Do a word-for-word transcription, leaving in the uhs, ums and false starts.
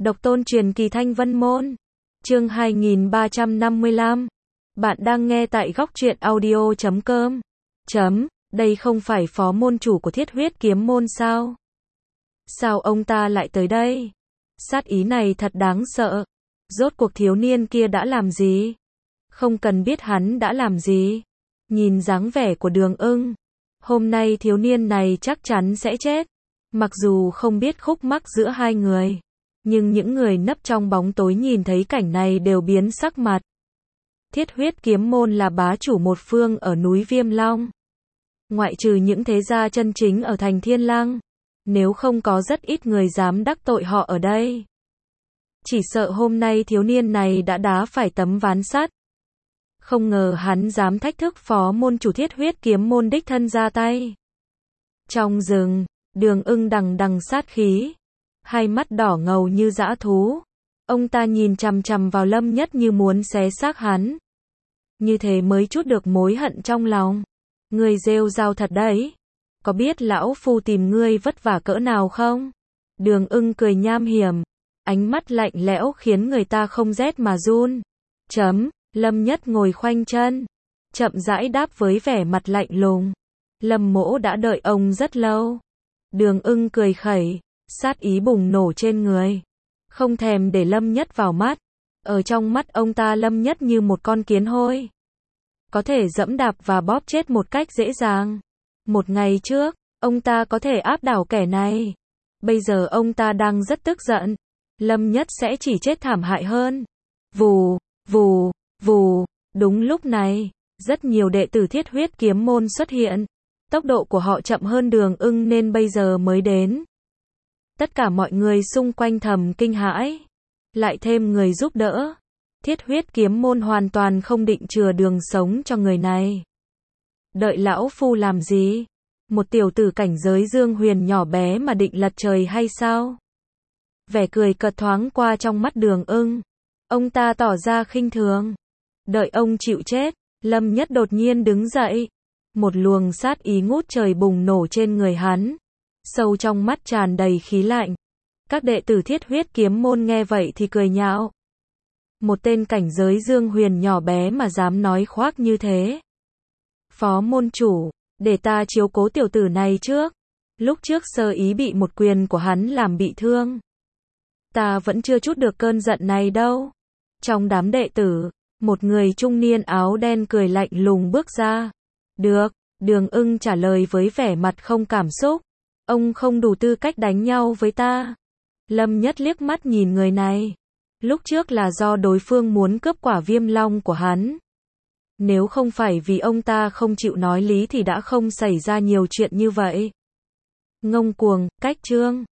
Độc tôn truyền kỳ Thanh Vân Môn. Chương hai nghìn ba trăm năm mươi lăm. Bạn đang nghe tại góc truyện audio chấm com. Chấm, đây không phải phó môn chủ của Thiết Huyết Kiếm Môn sao? Sao ông ta lại tới đây? Sát ý này thật đáng sợ. Rốt cuộc thiếu niên kia đã làm gì? Không cần biết hắn đã làm gì. Nhìn dáng vẻ của Đường Ưng, hôm nay thiếu niên này chắc chắn sẽ chết. Mặc dù không biết khúc mắc giữa hai người, nhưng những người nấp trong bóng tối nhìn thấy cảnh này đều biến sắc mặt. Thiết Huyết Kiếm Môn là bá chủ một phương ở núi Viêm Long. Ngoại trừ những thế gia chân chính ở thành Thiên Lăng, nếu không có rất ít người dám đắc tội họ ở đây. Chỉ sợ hôm nay thiếu niên này đã đá phải tấm ván sắt. Không ngờ hắn dám thách thức phó môn chủ Thiết Huyết Kiếm Môn đích thân ra tay. Trong rừng, Đường Ưng đằng đằng sát khí, hai mắt đỏ ngầu như dã thú. Ông ta nhìn chằm chằm vào Lâm Nhất như muốn xé xác hắn. Như thế mới trút được mối hận trong lòng. Ngươi rêu rao thật đấy. Có biết lão phu tìm ngươi vất vả cỡ nào không? Đường Ưng cười nham hiểm, ánh mắt lạnh lẽo khiến người ta không rét mà run. Chấm, Lâm Nhất ngồi khoanh chân, chậm rãi đáp với vẻ mặt lạnh lùng. Lâm mỗ đã đợi ông rất lâu. Đường Ưng cười khẩy, sát ý bùng nổ trên người. Không thèm để Lâm Nhất vào mắt. Ở trong mắt ông ta Lâm Nhất như một con kiến hôi, có thể dẫm đạp và bóp chết một cách dễ dàng. Một ngày trước, ông ta có thể áp đảo kẻ này. Bây giờ ông ta đang rất tức giận. Lâm Nhất sẽ chỉ chết thảm hại hơn. Vù, vù, vù. Đúng lúc này, rất nhiều đệ tử Thiết Huyết Kiếm Môn xuất hiện. Tốc độ của họ chậm hơn Đường Ưng nên bây giờ mới đến. Tất cả mọi người xung quanh thầm kinh hãi. Lại thêm người giúp đỡ. Thiết Huyết Kiếm Môn hoàn toàn không định chừa đường sống cho người này. Đợi lão phu làm gì? Một tiểu tử cảnh giới Dương Huyền nhỏ bé mà định lật trời hay sao? Vẻ cười cợt thoáng qua trong mắt Đường Ưng. Ông ta tỏ ra khinh thường. Đợi ông chịu chết. Lâm Nhất đột nhiên đứng dậy. Một luồng sát ý ngút trời bùng nổ trên người hắn. Sâu trong mắt tràn đầy khí lạnh. Các đệ tử Thiết Huyết Kiếm Môn nghe vậy thì cười nhạo. Một tên cảnh giới Dương Huyền nhỏ bé mà dám nói khoác như thế. Phó môn chủ, để ta chiếu cố tiểu tử này trước. Lúc trước sơ ý bị một quyền của hắn làm bị thương. Ta vẫn chưa trút được cơn giận này đâu. Trong đám đệ tử, một người trung niên áo đen cười lạnh lùng bước ra. Được, Đường Ưng trả lời với vẻ mặt không cảm xúc. Ông không đủ tư cách đánh nhau với ta. Lâm Nhất liếc mắt nhìn người này. Lúc trước là do đối phương muốn cướp quả Viêm Long của hắn. Nếu không phải vì ông ta không chịu nói lý thì đã không xảy ra nhiều chuyện như vậy. Ngông cuồng, cách chương.